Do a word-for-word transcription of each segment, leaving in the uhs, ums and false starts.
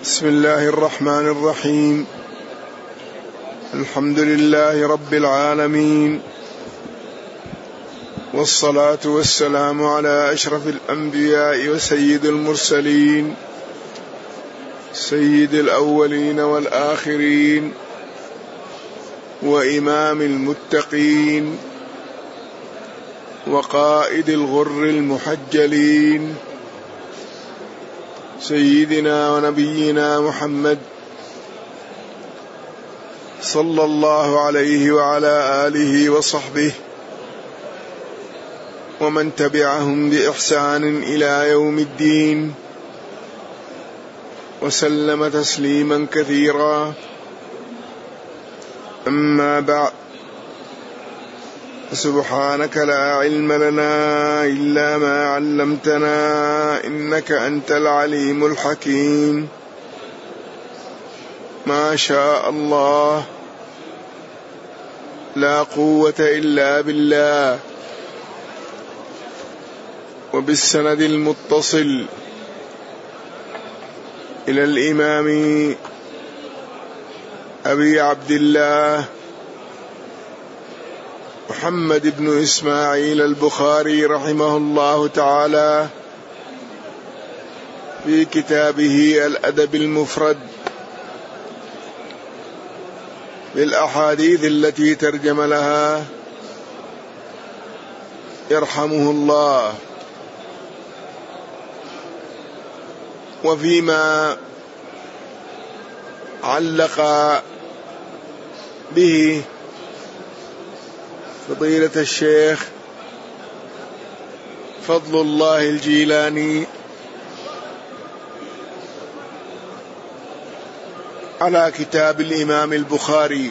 بسم الله الرحمن الرحيم. الحمد لله رب العالمين، والصلاة والسلام على أشرف الأنبياء وسيد المرسلين، سيد الأولين والآخرين، وإمام المتقين، وقائد الغر المحجلين، سيدنا ونبينا محمد صلى الله عليه وعلى آله وصحبه ومن تبعهم بإحسان إلى يوم الدين، وسلم تسليما كثيرا. أما بعد، سبحانك لا علم لنا إلا ما علمتنا إنك أنت العليم الحكيم. ما شاء الله، لا قوة إلا بالله. وبالسند المتصل إلى الإمام أبي عبد الله محمد بن إسماعيل البخاري رحمه الله تعالى في كتابه الأدب المفرد بالأحاديث التي ترجم لها يرحمه الله. وفيما علق به فضيلة الشيخ فضل الله الجيلاني على كتاب الإمام البخاري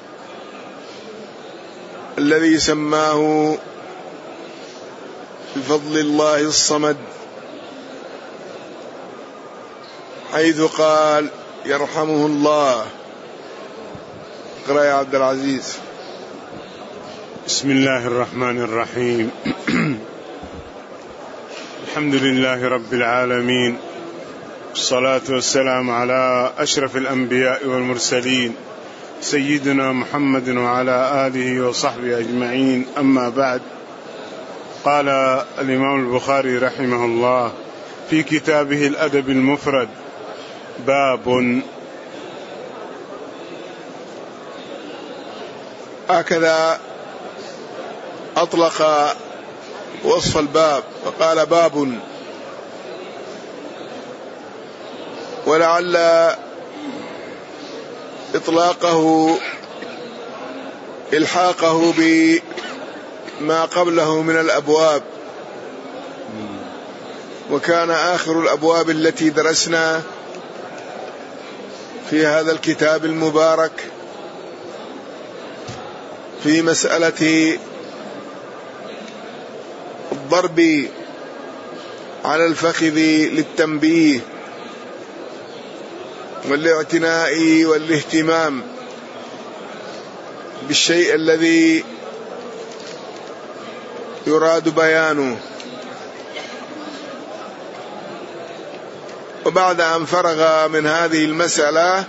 الذي سماه بفضل الله الصمد، حيث قال يرحمه الله. اقرأ يا عبد العزيز. بسم الله الرحمن الرحيم. الحمد لله رب العالمين، والصلاة والسلام على أشرف الأنبياء والمرسلين، سيدنا محمد وعلى آله وصحبه أجمعين. أما بعد، قال الإمام البخاري رحمه الله في كتابه الأدب المفرد: باب. هكذا أطلق وصف الباب وقال باب، ولعل إطلاقه إلحاقه بما قبله من الأبواب، وكان آخر الأبواب التي درسنا في هذا الكتاب المبارك في مسألة الضرب على الفخذ للتنبيه والاعتناء والاهتمام بالشيء الذي يراد بيانه. وبعد أن فرغ من هذه المسألة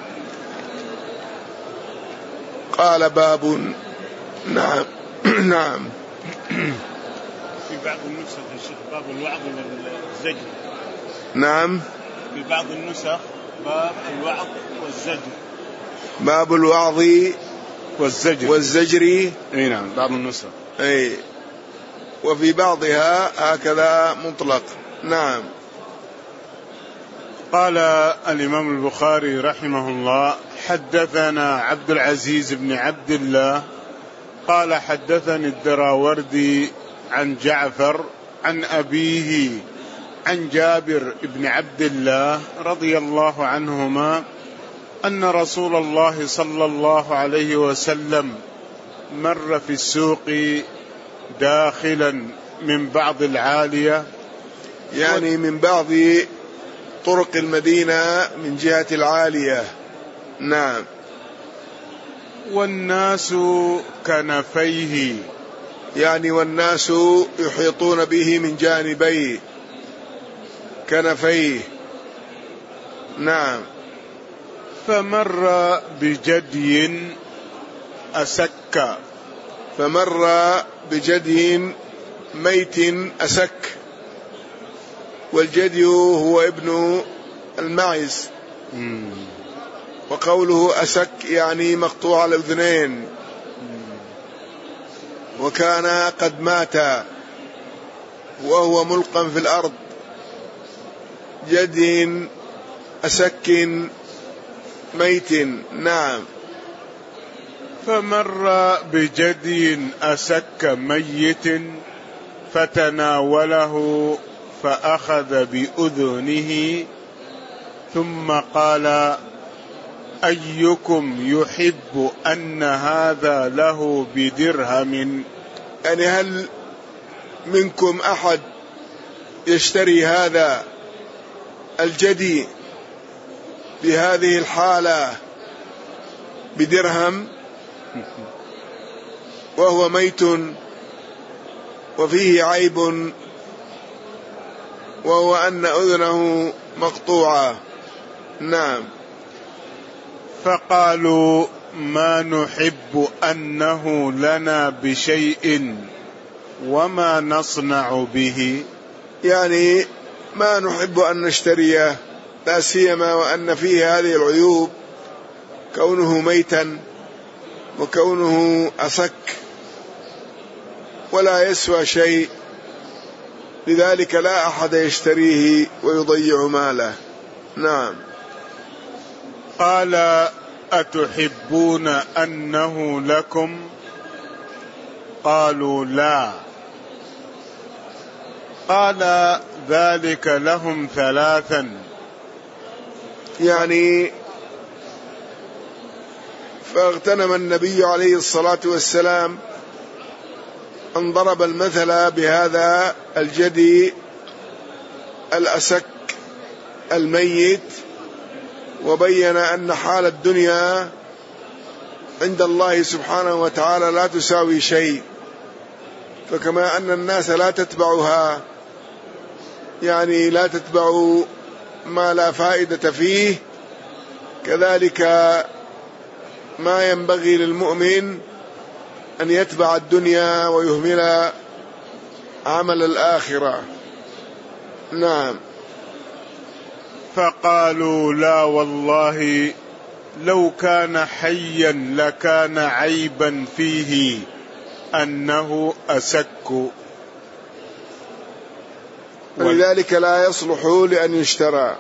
قال باب. نعم نعم. في بعض النسخ يا شيخ باب الوعظ والزجر. نعم، في بعض النسخ باب الوعظ والزجر. باب الوعظ والزجر والزجر. اي نعم، بعض النسخ. اي، وفي بعضها هكذا مطلق. نعم. قال الإمام البخاري رحمه الله: حدثنا عبد العزيز بن عبد الله قال حدثني الدراوردي عن جعفر عن أبيه عن جابر بن عبد الله رضي الله عنهما أن رسول الله صلى الله عليه وسلم مر في السوق داخلا من بعض العالية، يعني من بعض طرق المدينة من جهة العالية. نعم. والناس كنفيه، يعني والناس يحيطون به من جانبيه كنفيه. نعم. فمر بجدي أسك فمر بجدي ميت أسك، والجدي هو ابن المعز، وقوله أسك يعني مقطوع الأذنين، وكان قد مات وهو ملقى في الأرض. جدي أسك ميت. نعم. فمر بجدي أسك ميت فتناوله فأخذ بأذنه ثم قال: أيكم يحب أن هذا له بدرهم؟ يعني هل منكم أحد يشتري هذا الجدي بهذه الحالة بدرهم وهو ميت وفيه عيب، وهو أن أذنه مقطوعة؟ نعم. فقالوا: ما نحب أنه لنا بشيء وما نصنع به، يعني ما نحب أن نشتريه، لا سيما وأن فيه هذه العيوب، كونه ميتا وكونه أسك ولا يسوى شيء، لذلك لا أحد يشتريه ويضيع ماله. نعم. قال: أتحبون أنه لكم؟ قالوا: لا. قال: ذلك لهم ثلاثا. يعني فاغتنم النبي عليه الصلاة والسلام أن ضرب المثل بهذا الجدي الأسك الميت، وبين أن حال الدنيا عند الله سبحانه وتعالى لا تساوي شيء، فكما أن الناس لا تتبعها، يعني لا تتبع ما لا فائدة فيه، كذلك ما ينبغي للمؤمن أن يتبع الدنيا ويهمل عمل الآخرة. نعم. فقالوا: لا والله لو كان حيا لكان عيبا فيه أنه أسك، ولذلك لا يصلح لأن يشترى.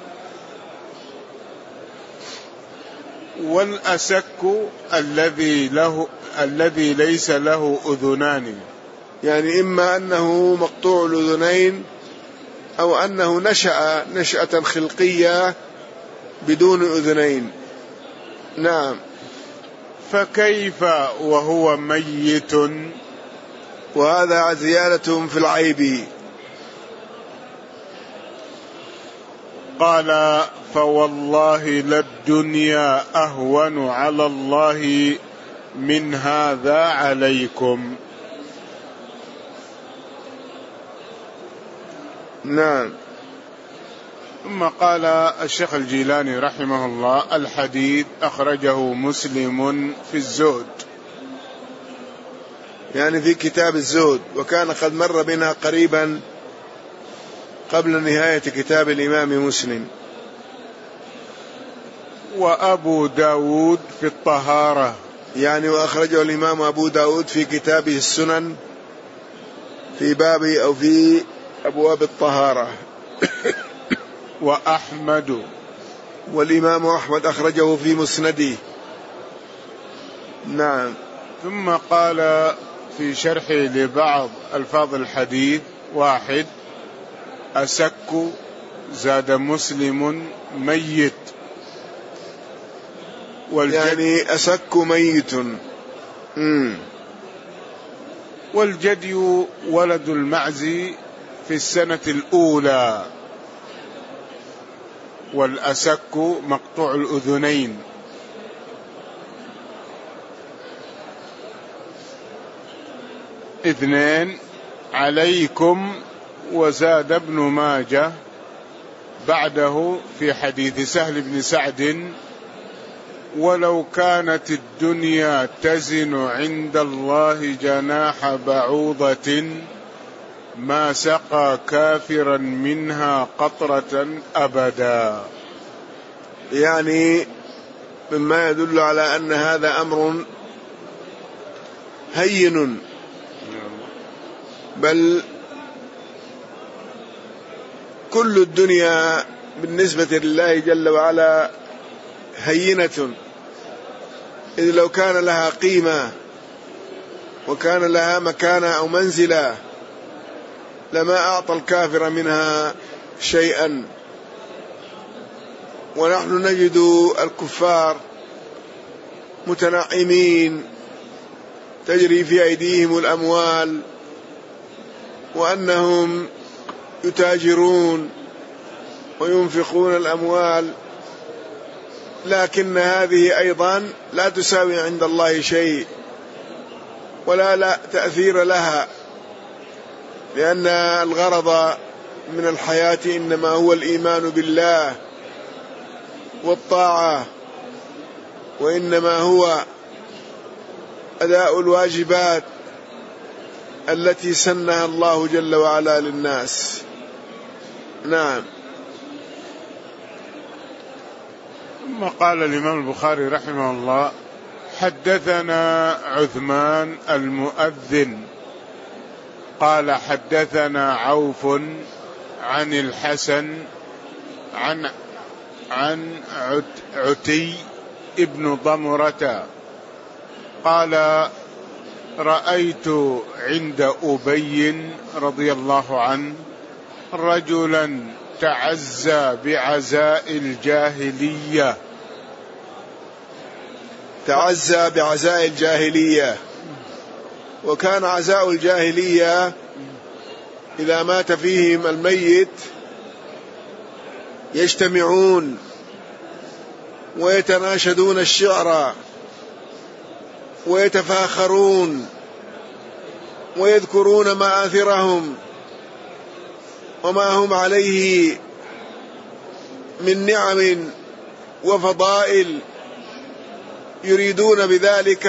والأسك الذي له الذي ليس له أذنان، يعني إما أنه مقطوع الأذنين أو أنه نشأ نشأة خلقية بدون أذنين. نعم. فكيف وهو ميت؟ وهذا زيادة في العيب. قال: فوالله للدنيا أهون على الله من هذا عليكم. نعم. ثم قال الشيخ الجيلاني رحمه الله: الحديث أخرجه مسلم في الزهد، يعني في كتاب الزهد، وكان قد مر بنا قريبا قبل نهاية كتاب الإمام مسلم. وأبو داود في الطهارة، يعني وأخرجه الإمام أبو داود في كتابه السنن في باب أو في أبواب الطهارة. وأحمد، والإمام أحمد أخرجه في مسنده. نعم. ثم قال في شرحه لبعض ألفاظ الحديث: واحد، أسك زاد مسلم ميت، يعني أسك ميت. مم. والجدي ولد المعز في السنة الأولى، والأسك مقطوع الأذنين. اثنين، عليكم، وزاد ابن ماجه بعده في حديث سهل بن سعد ولو كانت الدنيا تزن عند الله جناح بعوضة ما سقى كافرا منها قطرة أبدا. يعني مما يدل على أن هذا أمر هين، بل كل الدنيا بالنسبة لله جل وعلا هينة، إذ لو كان لها قيمة وكان لها مكانة أو منزلة لما أعطى الكافر منها شيئا. ونحن نجد الكفار متنعمين تجري في أيديهم الأموال، وأنهم يتاجرون وينفقون الأموال، لكن هذه أيضا لا تساوي عند الله شيء ولا لا تأثير لها، لأن الغرض من الحياة إنما هو الإيمان بالله والطاعة، وإنما هو أداء الواجبات التي سنها الله جل وعلا للناس. نعم. ثم قال الإمام البخاري رحمه الله: حدثنا عثمان المؤذن قال حدثنا عوف عن الحسن عن عن عتي ابن ضمرة قال: رأيت عند أبي رضي الله عنه رجلا تعزى بعزاء الجاهلية. تعزى بعزاء الجاهلية، وكان عزاء الجاهلية إذا مات فيهم الميت يجتمعون ويتناشدون الشعر ويتفاخرون ويذكرون مآثرهم وما هم عليه من نعم وفضائل، يريدون بذلك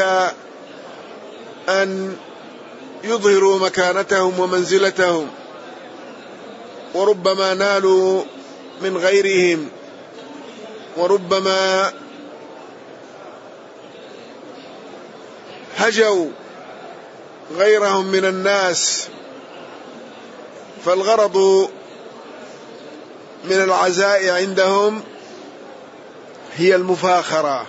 أن يظهروا مكانتهم ومنزلتهم، وربما نالوا من غيرهم، وربما هجوا غيرهم من الناس. فالغرض من العزاء عندهم هي المفاخرة،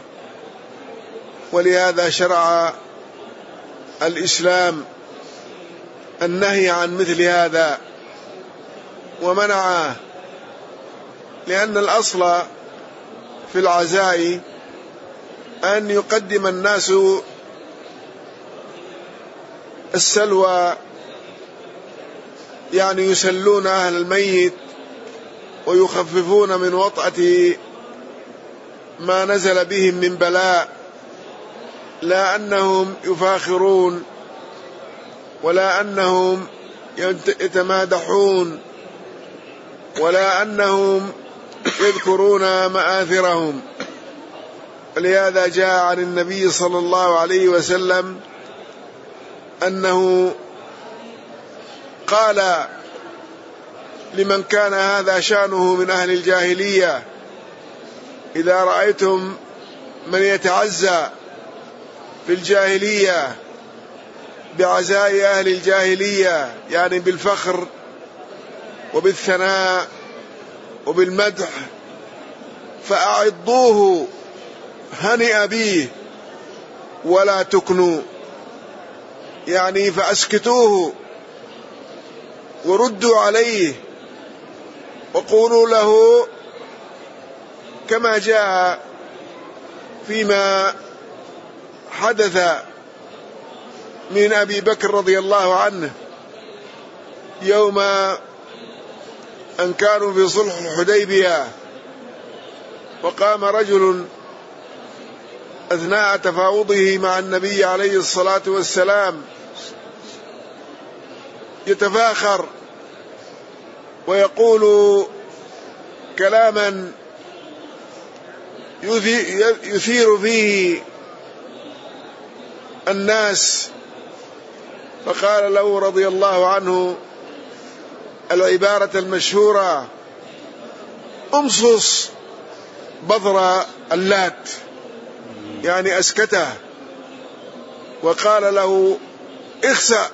ولهذا شرع الإسلام النهي عن مثل هذا ومنعه، لأن الأصل في العزاء أن يقدم الناس السلوى، يعني يسلون أهل الميت ويخففون من وطأة ما نزل بهم من بلاء، لا أنهم يفاخرون ولا أنهم يتمادحون ولا أنهم يذكرون مآثرهم. لهذا جاء عن النبي صلى الله عليه وسلم أنه قال لمن كان هذا شأنه من أهل الجاهلية: إذا رأيتم من يتعزى في الجاهلية بعزاء أهل الجاهلية، يعني بالفخر وبالثناء وبالمدح، فأعضوه هنئ به ولا تكنوا، يعني فأسكتوه وردوا عليه وقولوا له كما جاء فيما حدث من أبي بكر رضي الله عنه يوم أن كانوا في صلح الحديبية، وقام رجل أثناء تفاوضه مع النبي عليه الصلاة والسلام يتفاخر ويقول كلاما يثير فيه الناس، فقال له رضي الله عنه العبارة المشهورة: امصص بذر اللات، يعني أسكته، وقال له اخسأ،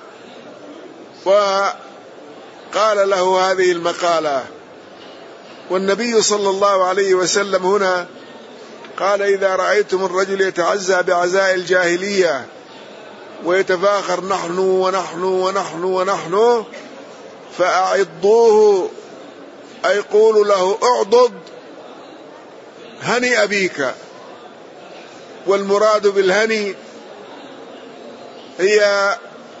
وقال له هذه المقالة. والنبي صلى الله عليه وسلم هنا قال: إذا رأيتم الرجل يتعزى بعزاء الجاهلية ويتفاخر نحن ونحن ونحن ونحن فأعضوه، أي قولوا له اعضد هني أبيك. والمراد بالهني هي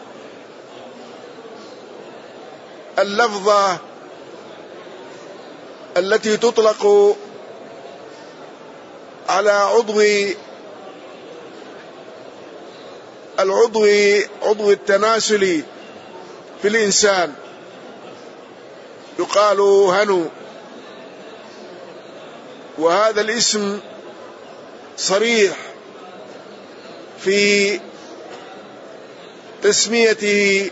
اللفظة التي تطلق على عضو العضو عضو التناسل في الإنسان، يقال هنو. وهذا الاسم صريح في تسميته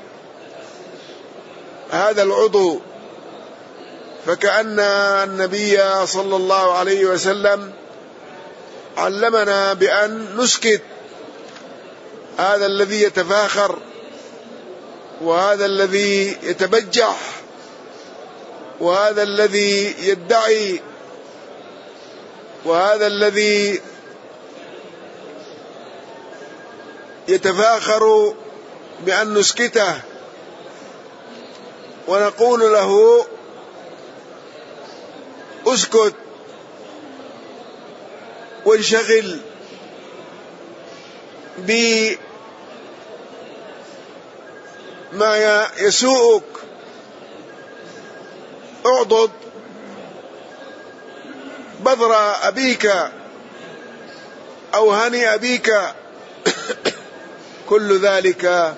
هذا العضو، فكأن النبي صلى الله عليه وسلم علمنا بأن نسكت هذا الذي يتفاخر، وهذا الذي يتبجح، وهذا الذي يدعي، وهذا الذي يتفاخر بأن نسكته، ونقول له اسكت وانشغل بما يسوءك، اعضد بذر أبيك أو هني أبيك. كل ذلك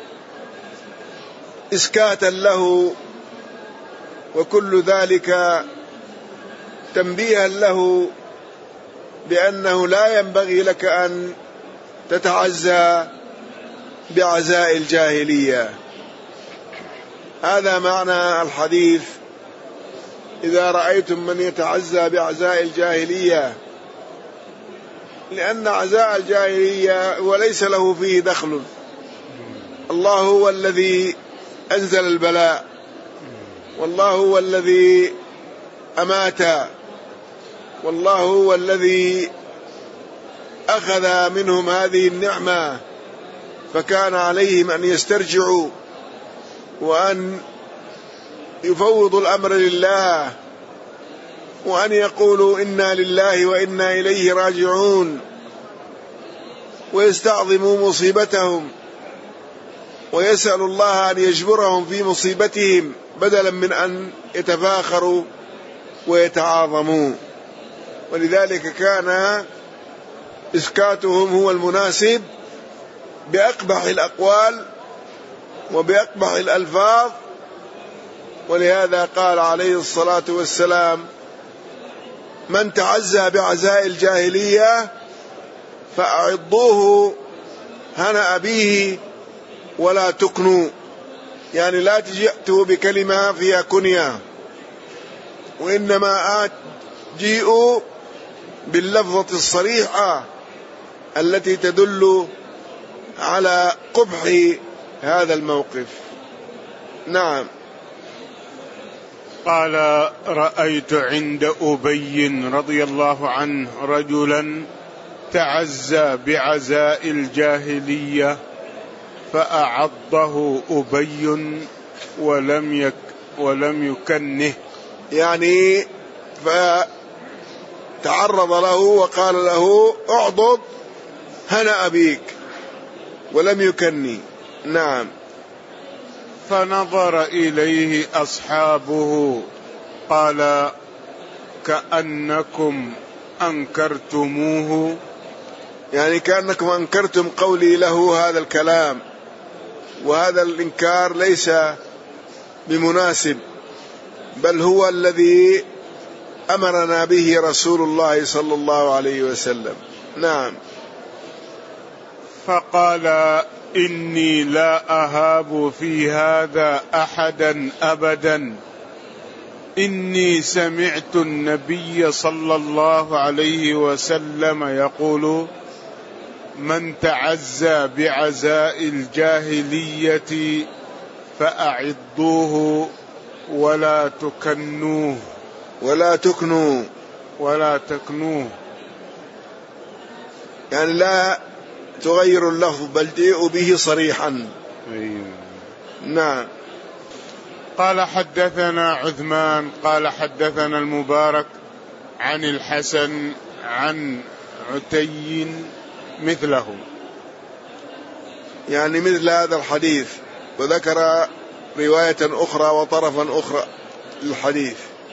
إسكاتا له، وكل ذلك تنبيها له بأنه لا ينبغي لك أن تتعزى بعزاء الجاهلية. هذا معنى الحديث: إذا رأيتم من يتعزى بعزاء الجاهلية، لأن عزاء الجاهلية وليس له فيه دخل. الله هو الذي أنزل البلاء، والله هو الذي أمات، والله هو الذي أخذ منهم هذه النعمة، فكان عليهم أن يسترجعوا وأن يفوضوا الأمر لله، وأن يقولوا إنا لله وإنا إليه راجعون، ويستعظموا مصيبتهم، ويسأل الله أن يجبرهم في مصيبتهم بدلا من أن يتفاخروا ويتعاظموا. ولذلك كان إسكاتهم هو المناسب بأقبح الأقوال وبأقبح الألفاظ. ولهذا قال عليه الصلاة والسلام: من تعزى بعزاء الجاهلية فأعضوه هنا أبيه ولا تكنوا، يعني لا تجئتوا بكلمة فيها كنية، وإنما جيئوا باللفظة الصريحة التي تدل على قبح هذا الموقف. نعم. قال: رأيت عند أبي رضي الله عنه رجلا تعزى بعزاء الجاهلية فأعضه أبي ولم يك ولم يكنه، يعني فتعرض له وقال له اعضد هنا أبيك ولم يكني. نعم. فنظر إليه أصحابه قال: كأنكم أنكرتموه، يعني كأنكم أنكرتم قولي له هذا الكلام، وهذا الإنكار ليس بمناسب، بل هو الذي أمرنا به رسول الله صلى الله عليه وسلم. نعم. فقال إني لا أهاب في هذا أحدا أبدا، إني سمعت النبي صلى الله عليه وسلم يقول: من تعزى بعزاء الجاهلية فأعضوه ولا تكنوه ولا تكنوا ولا تكنوه، يعني لا تغير اللفظ بل جيء به صريحا. أيوه. نعم. قال حدثنا عثمان قال حدثنا المبارك عن الحسن عن عتي مثله، يعني مثل هذا الحديث، وذكر رواية أخرى وطرفا أخرى للحديث.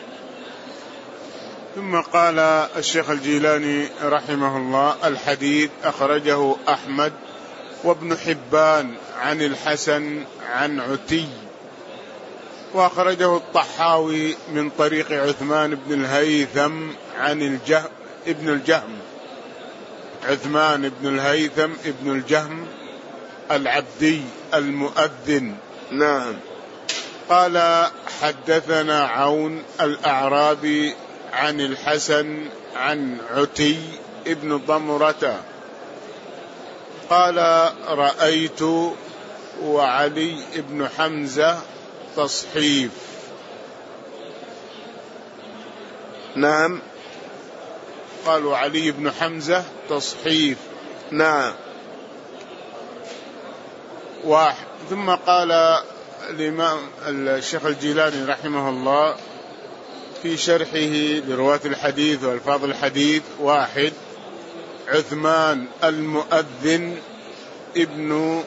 ثم قال الشيخ الجيلاني رحمه الله: الحديث أخرجه أحمد وابن حبان عن الحسن عن عتي، وأخرجه الطحاوي من طريق عثمان بن الهيثم عن الجهم ابن الجهم عثمان بن الهيثم ابن الجهم العبدي المؤذن. نعم. قال حدثنا عون الأعرابي عن الحسن عن عتي ابن ضمرة قال: رأيت وعلي بن حمزة تصحيف. نعم. قال: وعلي بن حمزة تصحيف. نعم. واحد. ثم قال الإمام الشيخ الجيلاني رحمه الله في شرحه لرواة الحديث والفاظ الحديث: واحد، عثمان المؤذن ابن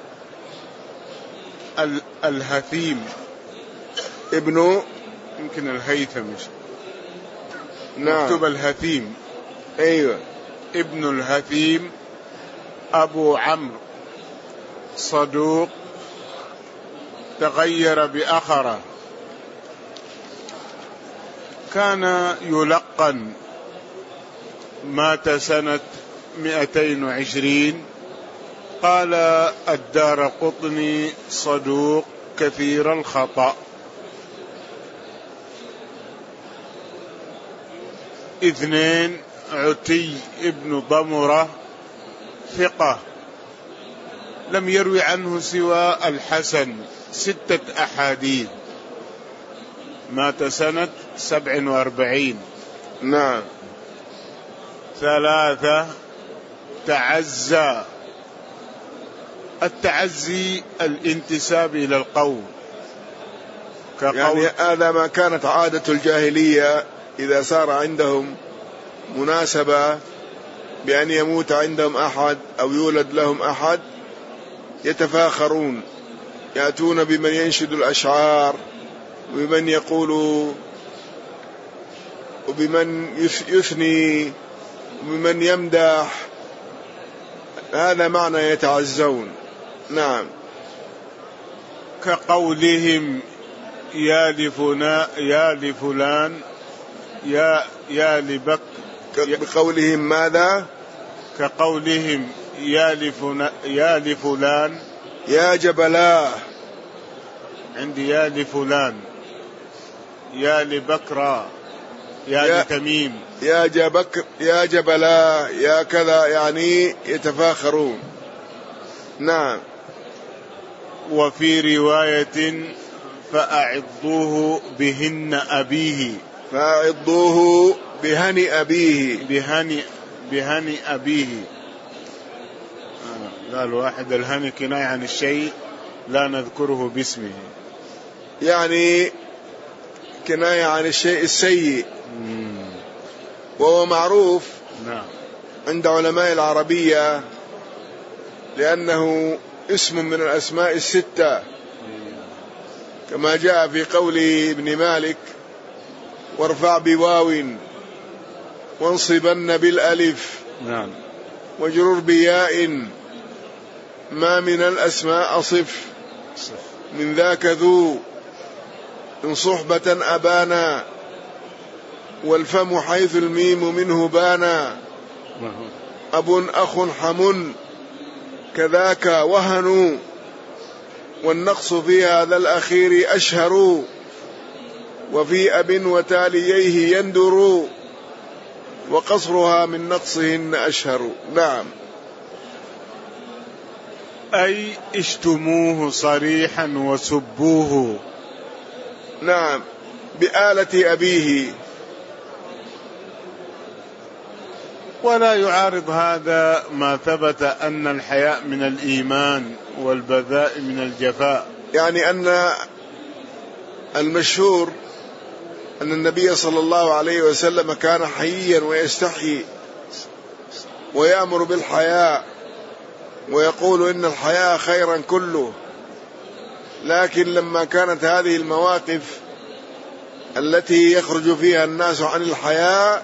الهثيم ابن يمكن الهيثم، نعم، مكتوب الهثيم. أيوة. ابن الهثيم أبو عمرو صدوق تغير بأخره، كان يلقن، مات سنة مئتين وعشرين. قال الدارقطني: صدوق كثير الخطأ. اثنين، عتي ابن ضمرة ثقة، لم يروي عنه سوى الحسن، ستة أحاديث، مات سنة سبع واربعين. نعم. ثلاثة، تعزى. التعزي الانتساب إلى القوم، كقول يعني هذا ما كانت عادة الجاهلية، إذا صار عندهم مناسبة بأن يموت عندهم أحد أو يولد لهم أحد يتفاخرون، يأتون بمن ينشد الأشعار وبمن يقول وبمن يثني وبمن يمدح، هذا معنى يتعزون. نعم. كقولهم يا لفلان يا لفلان يا يا لبك، بقولهم ماذا؟ كقولهم يا لفلان يا لفلان يا جبلاه، عندي يا لفلان، يا لبكرة، يا, يا لتميم، يا جبكر، يا جبلاه، يا كذا، يعني يتفاخرون. نعم. وفي رواية فأعضوه بهن أبيه، فأعضوه بهن أبيه، بهن بهن أبيه. آه. قال واحد: الهن كناية عن الشيء لا نذكره باسمه، يعني كناية عن الشيء السيء. مم. وهو معروف نعم عند علماء العربية لأنه اسم من الأسماء الستة، كما جاء في قول ابن مالك: وارفع بواو وانصبن بالألف نعم وجرر بياء ما من الأسماء صف من ذاك ذو إن صحبة أبانا والفم حيث الميم منه بانا أب أخ حم كذاك وهن والنقص في هذا الأخير أشهر وفي أب وتاليه يندر وقصرها من نقصهن أشهر. نعم. أي اشتموه صريحا وسبوه. نعم، بآلة أبيه. ولا يعارض هذا ما ثبت أن الحياء من الإيمان والبذاء من الجفاء. يعني أن المشهور أن النبي صلى الله عليه وسلم كان حييا ويستحيي ويأمر بالحياء ويقول إن الحياء خيرا كله، لكن لما كانت هذه المواقف التي يخرج فيها الناس عن الحياء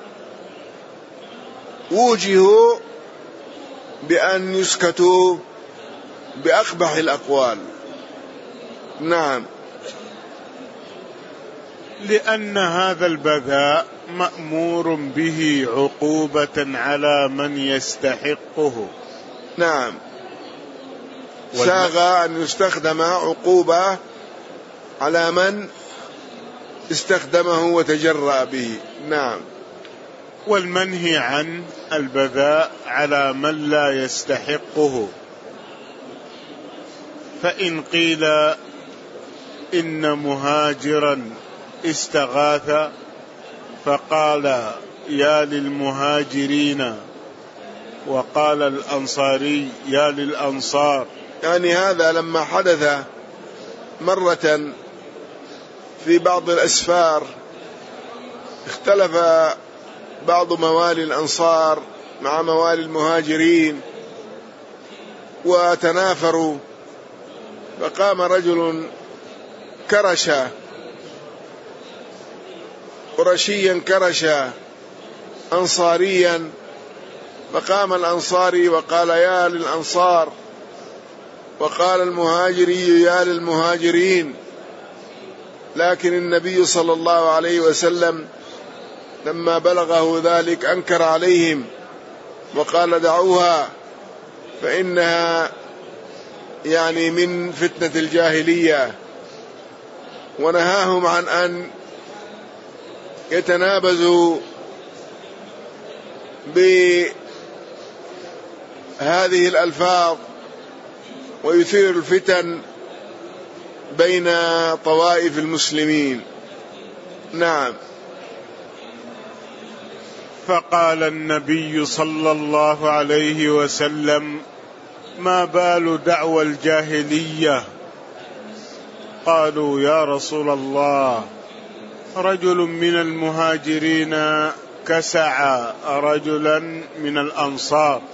وجهوا بأن يسكتوا بأقبح الأقوال. نعم، لأن هذا البذاء مأمور به عقوبة على من يستحقه. نعم، ساغ أن يستخدم عقوبة على من استخدمه وتجرأ به. نعم. والمنهي عن البذاء على من لا يستحقه. فإن قيل إن مهاجرا استغاث فقال يا للمهاجرين وقال الأنصاري يا للأنصار، يعني هذا لما حدث مرة في بعض الأسفار اختلف بعض موالي الأنصار مع موالي المهاجرين وتنافروا، فقام رجل كرشا قرشيا كرشا أنصاريا، فقام الأنصاري وقال يا للأنصار، وقال المهاجري يا للمهاجرين. لكن النبي صلى الله عليه وسلم لما بلغه ذلك أنكر عليهم وقال دعوها فإنها يعني من فتنة الجاهلية، ونهاهم عن أن يتنابزوا بهذه الألفاظ ويثير الفتن بين طوائف المسلمين. نعم. فقال النبي صلى الله عليه وسلم ما بال دعوى الجاهلية؟ قالوا يا رسول الله رجل من المهاجرين كسع رجلا من الأنصار.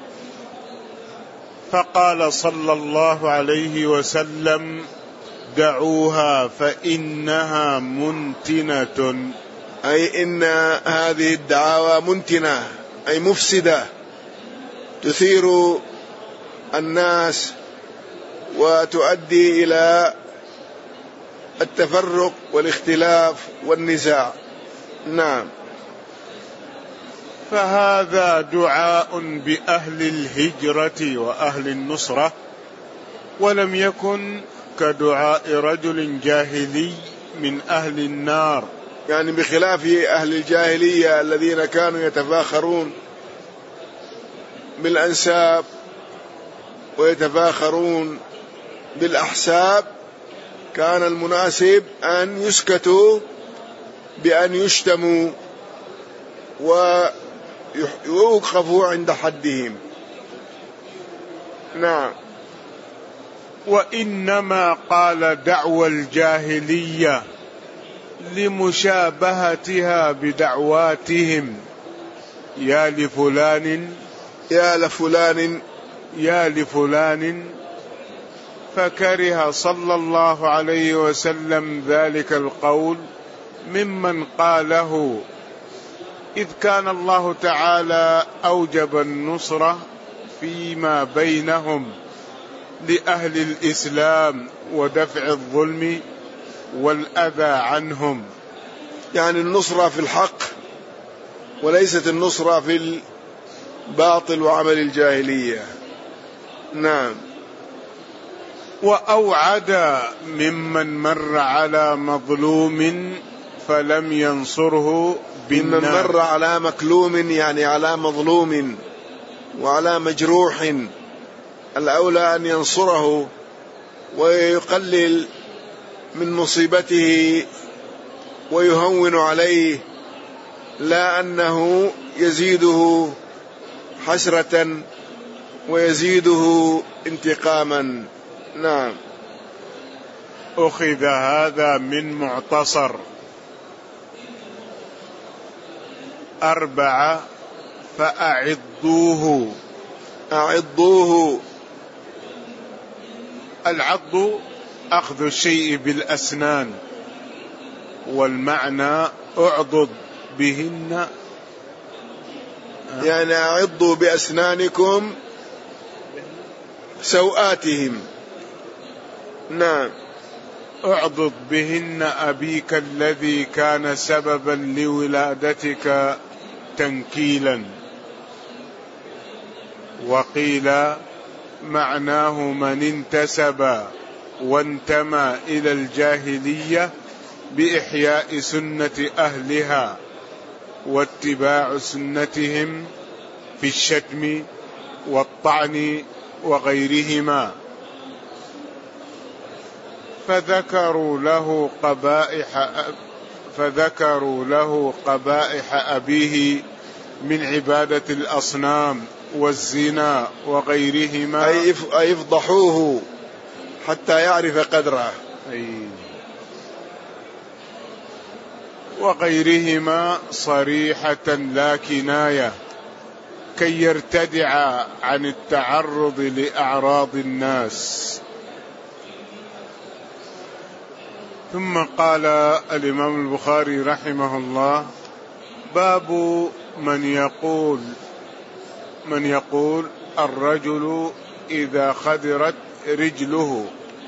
فقال صلى الله عليه وسلم دعوها فإنها منتنة، أي إن هذه الدعاوى منتنة أي مفسدة تثير الناس وتؤدي إلى التفرق والاختلاف والنزاع. نعم. فهذا دعاء بأهل الهجرة وأهل النصرة، ولم يكن كدعاء رجل جاهلي من أهل النار، يعني بخلاف أهل الجاهلية الذين كانوا يتفاخرون بالأنساب ويتفاخرون بالأحساب، كان المناسب أن يسكتوا بأن يشتموا ويوقفوا عند حدهم. نعم. وإنما قال دعوى الجاهلية لمشابهتها بدعواتهم يا لفلان يا لفلان يا لفلان، فكره صلى الله عليه وسلم ذلك القول ممن قاله، إذ كان الله تعالى أوجب النصرة فيما بينهم لأهل الإسلام ودفع الظلم والأذى عنهم. يعني النصرة في الحق وليست النصرة في الباطل وعمل الجاهلية. نعم. وأوعد ممن مر على مظلوم فلم ينصره بالنار. ممن مر على مكلوم يعني على مظلوم وعلى مجروح، الأولى أن ينصره ويقلل من مصيبته ويهون عليه، لا أنه يزيده حسرة ويزيده انتقاما. نعم. أخذ هذا من معتصر أربعة فأعضوه. أعضوه، العض أخذ الشيء بالأسنان، والمعنى أعضد بهن، يعني أعضوا بأسنانكم سوآتهم. نعم. أعضد بهن أبيك الذي كان سببا لولادتك تنكيلا. وقيل معناه من انتسب وانتمى إلى الجاهلية بإحياء سنة أهلها واتباع سنتهم في الشتم والطعن وغيرهما، فذكروا له قبائح فذكروا له قبائح أبيه من عبادة الأصنام والزنا وغيرهما، أي يفضحوه حتى يعرف قدره. أي وغيرهما صريحة لا كناية كي يرتدع عن التعرض لأعراض الناس. ثم قال الإمام البخاري رحمه الله: باب من يقول من يقول الرجل إذا خدرت رجله.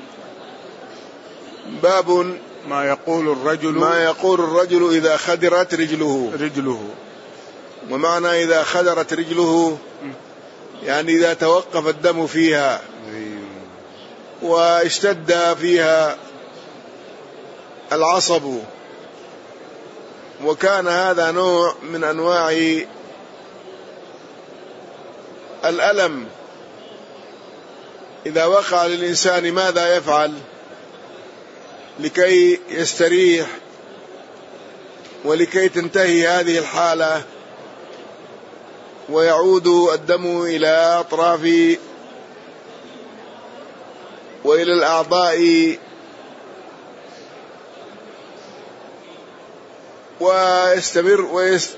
باب ما يقول الرجل ما يقول الرجل إذا خدرت رجله. رجله ومعنى إذا خدرت رجله يعني إذا توقف الدم فيها واشتد فيها العصب، وكان هذا نوع من أنواع الألم. إذا وقع للإنسان ماذا يفعل لكي يستريح ولكي تنتهي هذه الحالة ويعود الدم إلى أطراف وإلى الأعضاء ويستمر ويست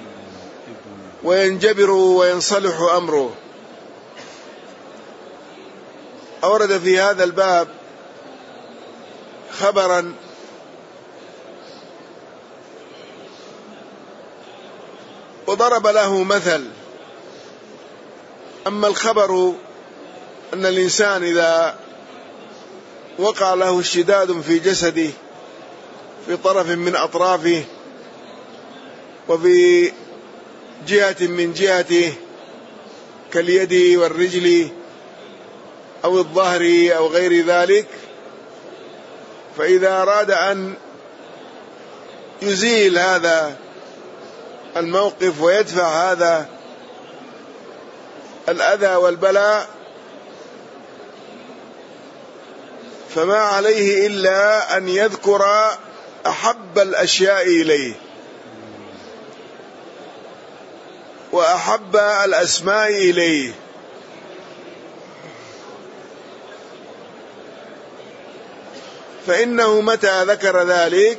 وينجبر وينصلح أمره؟ أورد في هذا الباب خبرا وضرب له مثل. أما الخبر أن الإنسان إذا وقع له اشتداد في جسده في طرف من أطرافه وفي جهة من جهته كاليد والرجل أو الظهر أو غير ذلك، فإذا أراد أن يزيل هذا الموقف ويدفع هذا الأذى والبلاء فما عليه إلا أن يذكر أحب الأشياء إليه وأحب الأسماء إليه، فإنه متى ذكر ذلك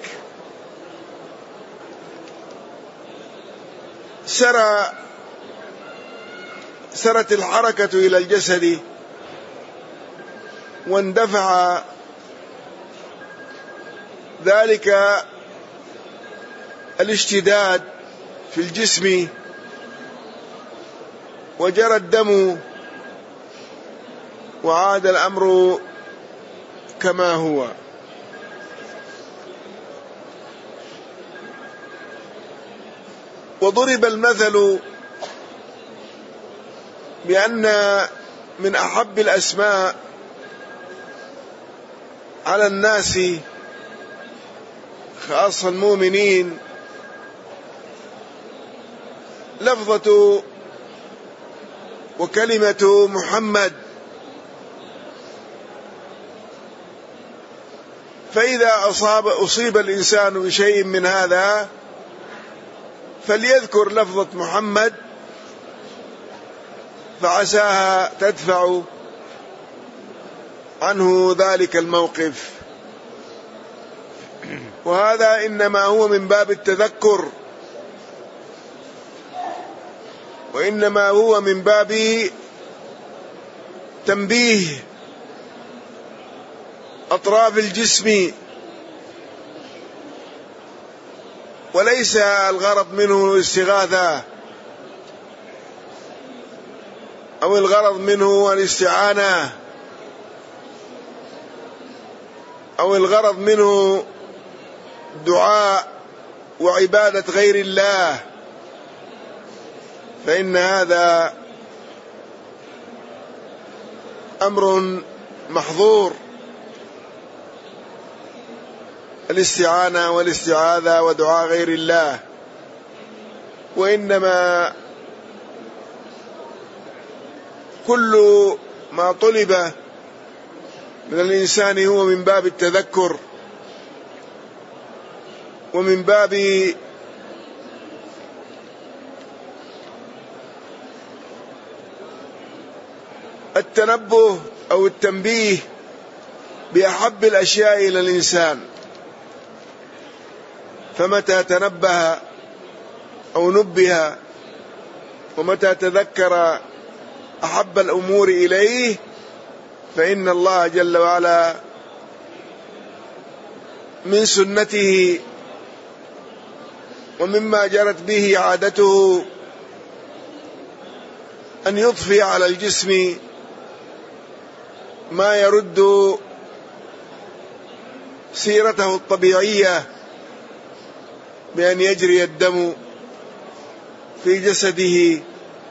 سرى سرت الحركة إلى الجسد واندفع ذلك الاشتداد في الجسم وجرى الدم وعاد الأمر كما هو. وضرب المثل بأن من أحب الأسماء على الناس خاصة المؤمنين لفظة وكلمة محمد، فإذا أصاب أصيب الإنسان بشيء من هذا فليذكر لفظة محمد فعساها تدفع عنه ذلك الموقف. وهذا إنما هو من باب التذكر، وإنما هو من باب تنبيه أطراف الجسم، وليس الغرض منه الاستغاثة أو الغرض منه الاستعانة أو الغرض منه دعاء وعبادة غير الله، فإن هذا أمر محظور، الاستعانة والاستعاذة ودعاء غير الله. وإنما كل ما طلب من الإنسان هو من باب التذكر ومن باب التنبه أو التنبيه بأحب الأشياء إلى الإنسان، فمتى تنبه أو نبه ومتى تذكر أحب الأمور إليه فإن الله جل وعلا من سنته ومما جرت به عادته أن يضفي على الجسم ما يرد سيرته الطبيعية بأن يجري الدم في جسده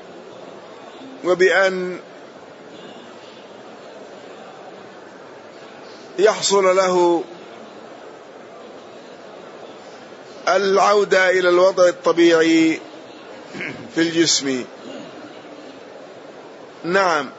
وبأن يحصل له العودة إلى الوضع الطبيعي في الجسم. نعم.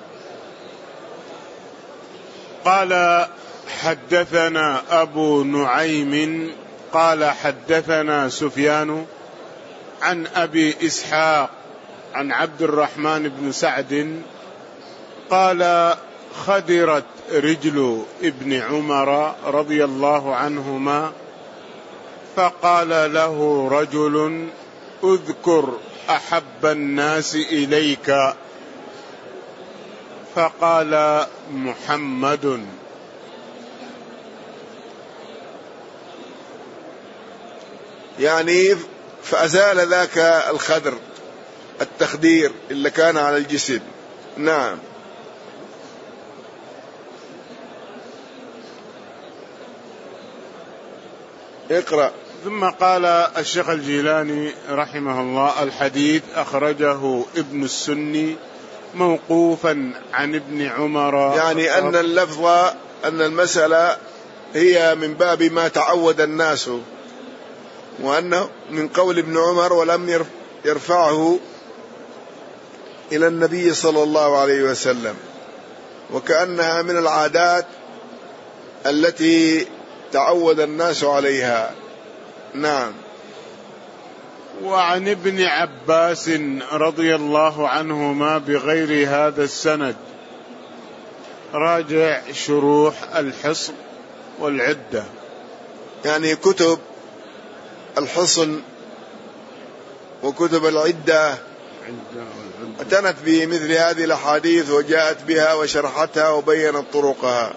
قال حدثنا أبو نعيم قال حدثنا سفيان عن أبي إسحاق عن عبد الرحمن بن سعد قال خدرت رجل ابن عمر رضي الله عنهما فقال له رجل اذكر أحب الناس إليك، فقال محمد. يعني فأزال ذاك الخدر التخدير اللي كان على الجسم. نعم. اقرأ. ثم قال الشيخ الجيلاني رحمه الله الحديث أخرجه ابن السني موقوفا عن ابن عمر، يعني أن اللفظ أن المسألة هي من باب ما تعود الناس، وأنه من قول ابن عمر ولم يرفعه إلى النبي صلى الله عليه وسلم، وكأنها من العادات التي تعود الناس عليها. نعم. وعن ابن عباس رضي الله عنهما بغير هذا السند، راجع شروح الحصن والعدة، يعني كتب الحصن وكتب العدة أتنت بمثل هذه الأحاديث وجاءت بها وشرحتها وبينت طرقها.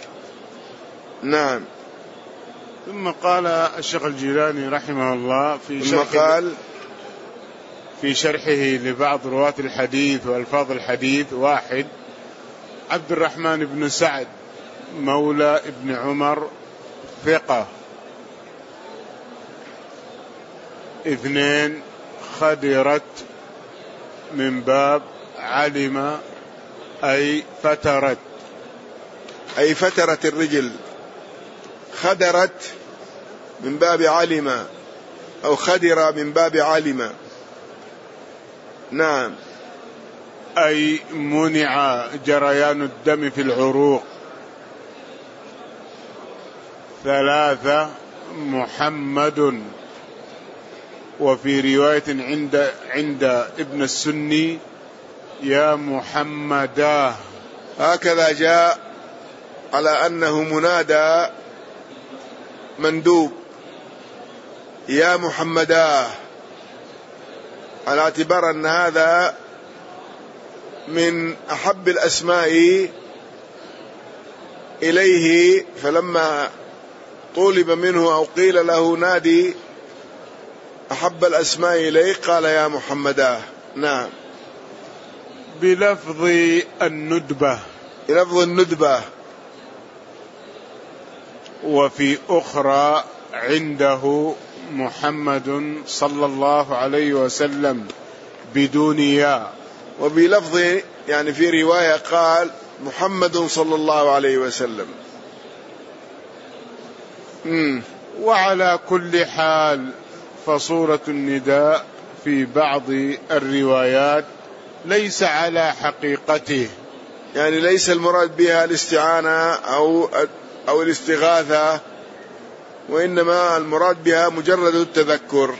نعم. ثم قال الشيخ الجيلاني رحمه الله في شرحه, في شرحه لبعض رواة الحديث وألفاظ الحديث: واحد، عبد الرحمن بن سعد مولى ابن عمر ثقة. اثنين، خدرت من باب علم أي فترت، أي فترت الرجل. خدرت من باب علم، أو خدر من باب علم. نعم. أي منع جريان الدم في العروق. ثلاثة محمد، وفي رواية عند عند ابن السني يا محمدا. هكذا جاء على أنه منادى مندوب يا محمدا، على اعتبار أن هذا من أحب الأسماء إليه، فلما طلب منه أو قيل له نادي أحب الأسماء إليه قال يا محمدا. نعم. بلفظ الندبة، بلفظ الندبة. وفي أخرى عنده محمد صلى الله عليه وسلم بدون ياء. وبلفظ يعني في رواية قال محمد صلى الله عليه وسلم. مم. وعلى كل حال فصورة النداء في بعض الروايات ليس على حقيقته، يعني ليس المراد بها الاستعانة أو أو الاستغاثة، وإنما المراد بها مجرد التذكر.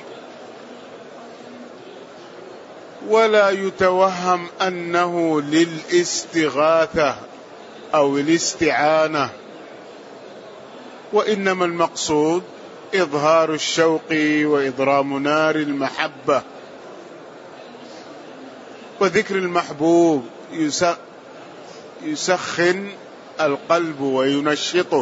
ولا يتوهم أنه للاستغاثة أو الاستعانة، وإنما المقصود إظهار الشوق وإضرام نار المحبة وذكر المحبوب يسخن القلب وينشطه،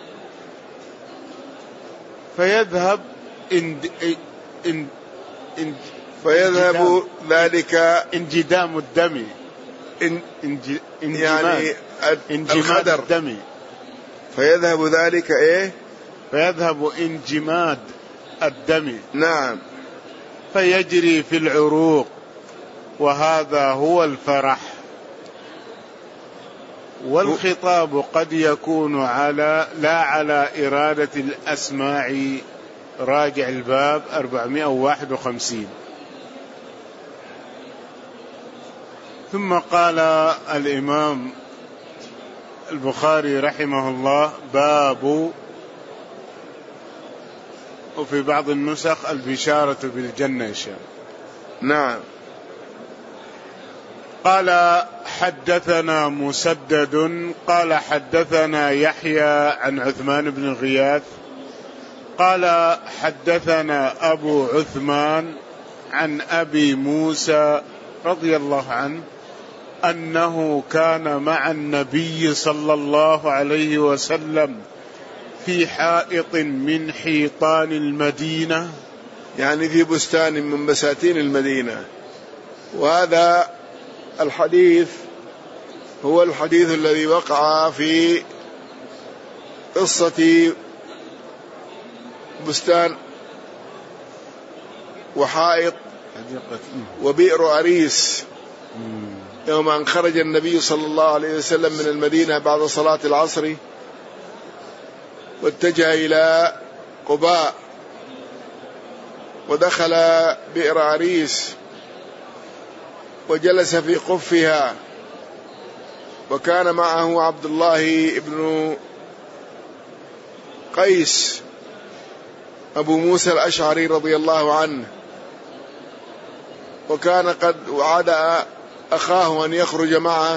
فيذهب إن إن إن فيذهب ذلك انجدام الدم، إن انج يعني انجماد الدم، فيذهب ذلك إيه؟ فيذهب انجماد الدم. نعم. فيجري في العروق، وهذا هو الفرح. والخطاب قد يكون على لا على إرادة الأسماع. راجع الباب أربعمائة وواحد وخمسين. ثم قال الإمام البخاري رحمه الله باب، وفي بعض النسخ البشارة بالجنة إن شاء الله. نعم. قال حدثنا مسدد قال حدثنا يحيى عن عثمان بن غياث قال حدثنا أبو عثمان عن أبي موسى رضي الله عنه أنه كان مع النبي صلى الله عليه وسلم في حائط من حيطان المدينة، يعني في بستان من بساتين المدينة. وهذا الحديث هو الحديث الذي وقع في قصة بستان وحائط وبئر أريس، يوم أن خرج النبي صلى الله عليه وسلم من المدينة بعد صلاة العصر واتجه إلى قباء، ودخل بئر أريس وجلس في قفها، وكان معه عبد الله بن قيس أبو موسى الأشعري رضي الله عنه، وكان قد وعد أخاه أن يخرج معه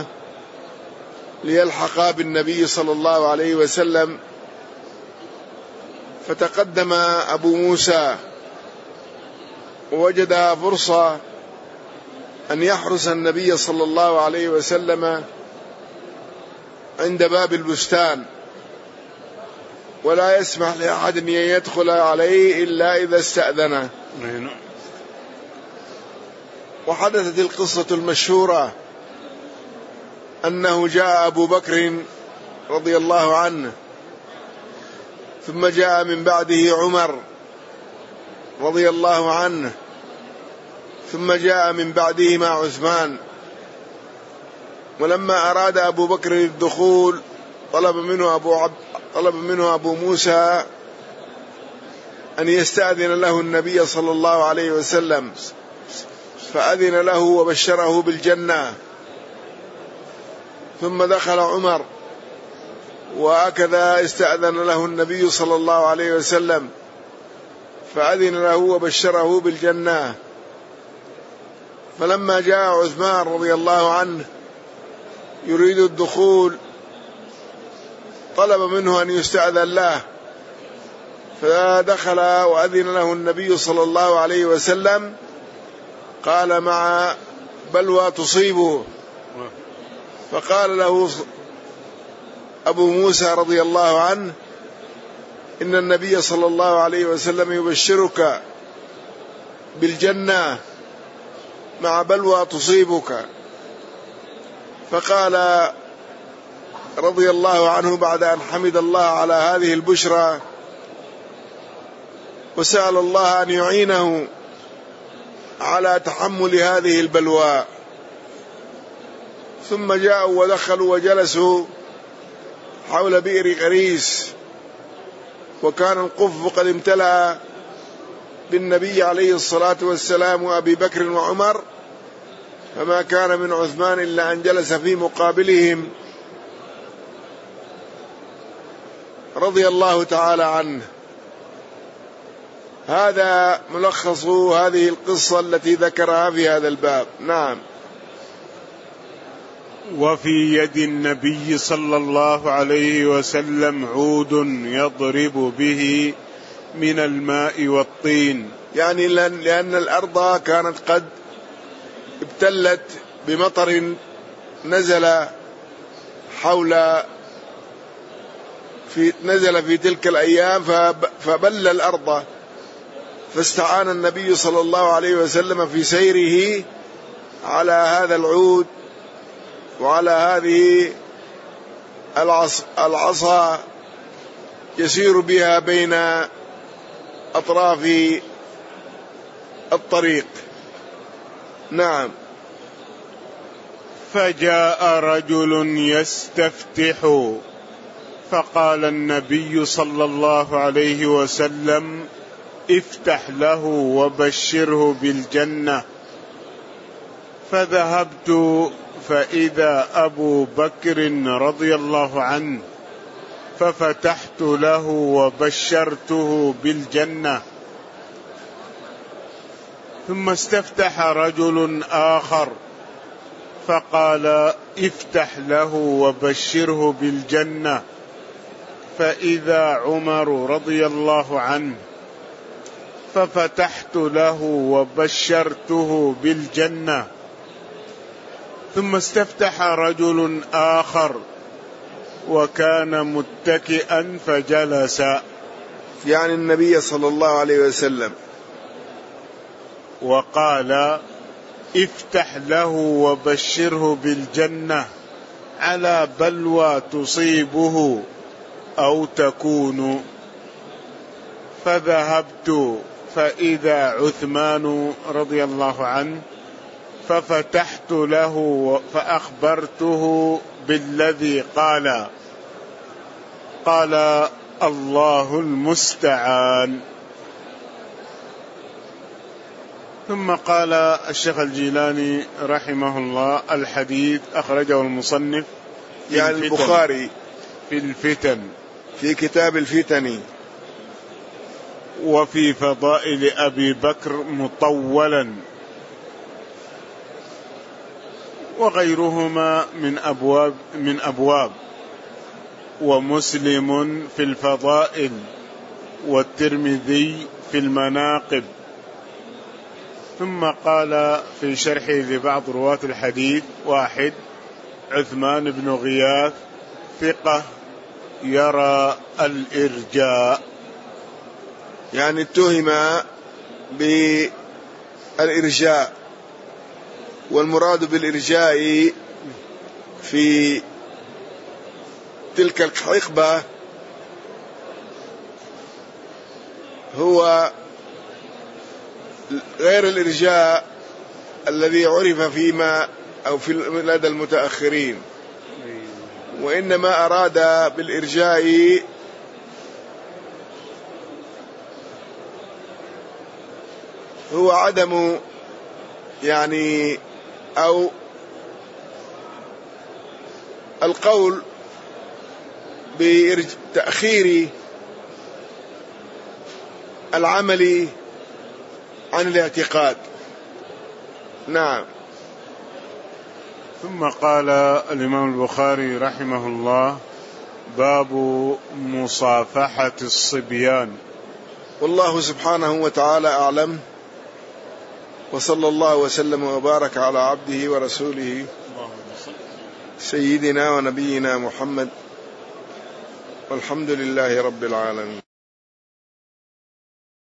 ليلحق بالنبي صلى الله عليه وسلم. فتقدم أبو موسى ووجد فرصة أن يحرس النبي صلى الله عليه وسلم عند باب البستان، ولا يسمح لأحد أن يدخل عليه إلا إذا استأذنه. وحدثت القصة المشهورة أنه جاء أبو بكر رضي الله عنه، ثم جاء من بعده عمر رضي الله عنه، ثم جاء من بعدهما عثمان. ولما أراد أبو بكر الدخول طلب منه أبو, عب طلب منه أبو موسى أن يستأذن له النبي صلى الله عليه وسلم، فأذن له وبشره بالجنة. ثم دخل عمر وهكذا استأذن له النبي صلى الله عليه وسلم، فأذن له وبشره بالجنة. فلما جاء عثمان رضي الله عنه يريد الدخول طلب منه أن يستأذن له، فدخل وأذن له النبي صلى الله عليه وسلم. قال مع بلوى تصيبه، فقال له أبو موسى رضي الله عنه إن النبي صلى الله عليه وسلم يبشرك بالجنة مع بلوى تصيبك. فقال رضي الله عنه بعد أن حمد الله على هذه البشرى وسأل الله أن يعينه على تحمل هذه البلوى، ثم جاءوا ودخلوا وجلسوا حول بئر غريس، وكان القف قد امتلأ بالنبي عليه الصلاة والسلام وأبي بكر وعمر، فما كان من عثمان إلا أن جلس في مقابلهم رضي الله تعالى عنه. هذا ملخص هذه القصة التي ذكرها في هذا الباب. نعم. وفي يد النبي صلى الله عليه وسلم عود يضرب به من الماء والطين، يعني لأن الأرض كانت قد ابتلت بمطر نزل حول في نزل في تلك الأيام فبل الأرض، فاستعان النبي صلى الله عليه وسلم في سيره على هذا العود وعلى هذه العصا يسير بها بين أطراف الطريق. نعم. فجاء رجل يستفتح فقال النبي صلى الله عليه وسلم افتح له وبشره بالجنة. فذهبت فإذا أبو بكر رضي الله عنه، ففتحت له وبشرته بالجنة. ثم استفتح رجل آخر فقال افتح له وبشره بالجنة، فإذا عمر رضي الله عنه، ففتحت له وبشرته بالجنة. ثم استفتح رجل آخر وكان متكئا فجلس، يعني النبي صلى الله عليه وسلم، وقال افتح له وبشره بالجنة على بلوى تصيبه أو تكون. فذهبت فإذا عثمان رضي الله عنه، ففتحت له فأخبرته بالذي قال. قال الله المستعان. ثم قال الشيخ الجيلاني رحمه الله الحديث أخرجه المصنف يعني البخاري في الفتن في كتاب الفتن، وفي فضائل أبي بكر مطولا، وغيرهما من أبواب من أبواب ومسلم في الفضائل، والترمذي في المناقب. ثم قال في شرحه لبعض رواة الحديث: واحد، عثمان بن غياث ثقة يرى الإرجاء، يعني اتهم بالإرجاء، والمراد بالإرجاء في تلك الحقبة هو غير الإرجاء الذي عرف فيما أو في لدى المتأخرين، وإنما أراد بالإرجاء هو عدم يعني أو القول بتأخير العمل عن الاعتقاد. نعم. ثم قال الإمام البخاري رحمه الله: باب مصافحة الصبيان. والله سبحانه وتعالى أعلم، وصلى الله وسلم وبارك على عبده ورسوله سيدنا ونبينا محمد، والحمد لله رب العالمين.